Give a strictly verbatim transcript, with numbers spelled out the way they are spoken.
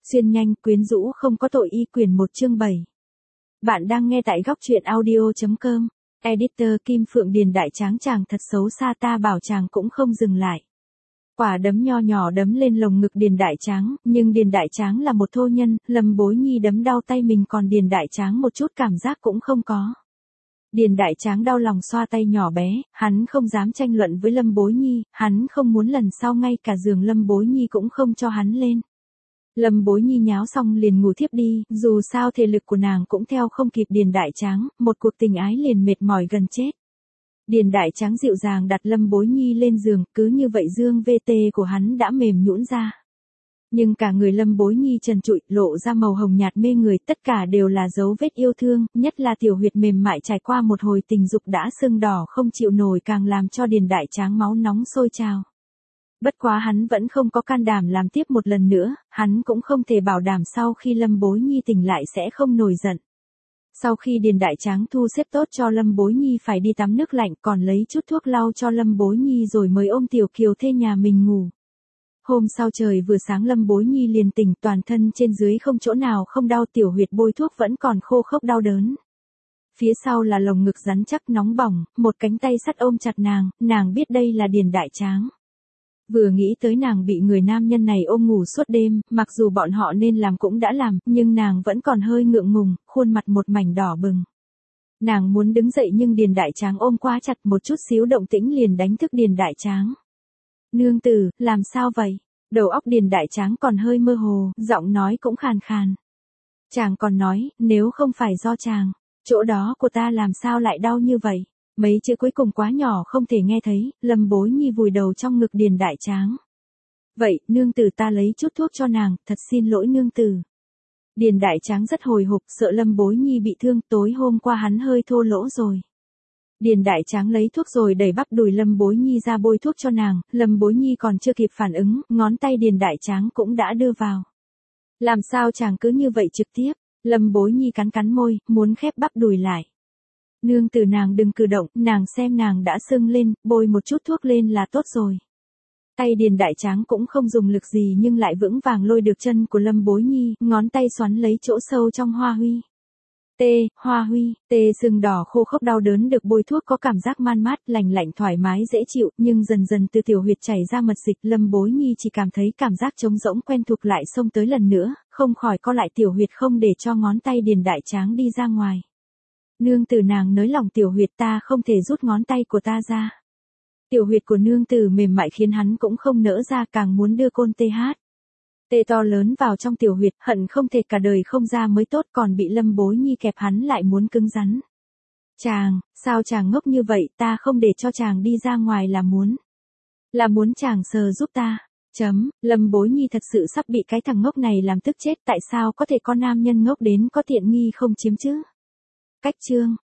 Xuyên nhanh, quyến rũ không có tội y quyển một chương bảy. Bạn đang nghe tại góc truyện audio chấm com. Editor Kim Phượng Điền Đại Tráng chàng thật xấu xa, ta bảo chàng cũng không dừng lại. Quả đấm nho nhỏ đấm lên lồng ngực Điền Đại Tráng, nhưng Điền Đại Tráng là một thô nhân, Lâm Bối Nhi đấm đau tay mình còn Điền Đại Tráng một chút cảm giác cũng không có. Điền Đại Tráng đau lòng xoa tay nhỏ bé, hắn không dám tranh luận với Lâm Bối Nhi, hắn không muốn lần sau ngay cả giường Lâm Bối Nhi cũng không cho hắn lên. Lâm Bối Nhi nháo xong liền ngủ thiếp đi, dù sao thể lực của nàng cũng theo không kịp Điền Đại Tráng, một cuộc tình ái liền mệt mỏi gần chết. Điền Đại Tráng dịu dàng đặt Lâm Bối Nhi lên giường, cứ như vậy dương vê tê của hắn đã mềm nhũn ra. Nhưng cả người Lâm Bối Nhi trần trụi, lộ ra màu hồng nhạt mê người, tất cả đều là dấu vết yêu thương, nhất là tiểu huyệt mềm mại trải qua một hồi tình dục đã sưng đỏ không chịu nổi càng làm cho Điền Đại Tráng máu nóng sôi trào. Bất quá hắn vẫn không có can đảm làm tiếp một lần nữa, hắn cũng không thể bảo đảm sau khi Lâm Bối Nhi tỉnh lại sẽ không nổi giận. Sau khi Điền Đại Tráng thu xếp tốt cho Lâm Bối Nhi phải đi tắm nước lạnh, còn lấy chút thuốc lau cho Lâm Bối Nhi rồi mới ôm Tiểu Kiều thê nhà mình ngủ. Hôm sau trời vừa sáng Lâm Bối Nhi liền tỉnh, toàn thân trên dưới không chỗ nào không đau, tiểu huyệt bôi thuốc vẫn còn khô khốc đau đớn. Phía sau là lồng ngực rắn chắc nóng bỏng, một cánh tay sắt ôm chặt nàng, nàng biết đây là Điền Đại Tráng. Vừa nghĩ tới nàng bị người nam nhân này ôm ngủ suốt đêm, mặc dù bọn họ nên làm cũng đã làm, nhưng nàng vẫn còn hơi ngượng ngùng, khuôn mặt một mảnh đỏ bừng. Nàng muốn đứng dậy nhưng Điền Đại Tráng ôm quá chặt, một chút xíu động tĩnh liền đánh thức Điền Đại Tráng. Nương tử, làm sao vậy? Đầu óc Điền Đại Tráng còn hơi mơ hồ, giọng nói cũng khàn khàn. Chàng còn nói, nếu không phải do chàng, chỗ đó của ta làm sao lại đau như vậy? Mấy chữ cuối cùng quá nhỏ không thể nghe thấy, Lâm Bối Nhi vùi đầu trong ngực Điền Đại Tráng. Vậy, nương tử ta lấy chút thuốc cho nàng, thật xin lỗi nương tử. Điền Đại Tráng rất hồi hộp, sợ Lâm Bối Nhi bị thương, tối hôm qua hắn hơi thô lỗ rồi. Điền Đại Tráng lấy thuốc rồi đẩy bắp đùi Lâm Bối Nhi ra bôi thuốc cho nàng, Lâm Bối Nhi còn chưa kịp phản ứng, ngón tay Điền Đại Tráng cũng đã đưa vào. Làm sao chàng cứ như vậy trực tiếp? Lâm Bối Nhi cắn cắn môi, muốn khép bắp đùi lại. Nương tử nàng đừng cử động, nàng xem nàng đã sưng lên, bôi một chút thuốc lên là tốt rồi. Tay Điền Đại Tráng cũng không dùng lực gì nhưng lại vững vàng lôi được chân của Lâm Bối Nhi, ngón tay xoắn lấy chỗ sâu trong hoa huy. Tê, hoa huy, tê sưng đỏ khô khốc đau đớn được bôi thuốc có cảm giác man mát, lành lạnh thoải mái dễ chịu, nhưng dần dần từ tiểu huyệt chảy ra mật dịch, Lâm Bối Nhi chỉ cảm thấy cảm giác trống rỗng quen thuộc lại xông tới lần nữa, không khỏi co lại tiểu huyệt không để cho ngón tay Điền Đại Tráng đi ra ngoài. Nương tử nàng nới lỏng tiểu huyệt, ta không thể rút ngón tay của ta ra. Tiểu huyệt của nương tử mềm mại khiến hắn cũng không nỡ ra, càng muốn đưa côn tê hát. Tê to lớn vào trong tiểu huyệt, hận không thể cả đời không ra mới tốt, còn bị Lâm Bối Nhi kẹp hắn lại muốn cứng rắn. Chàng, sao chàng ngốc như vậy, ta không để cho chàng đi ra ngoài là muốn. Là muốn chàng sờ giúp ta. Chấm, Lâm Bối Nhi thật sự sắp bị cái thằng ngốc này làm tức chết, tại sao có thể con nam nhân ngốc đến có tiện nghi không chiếm chứ? Cách chương.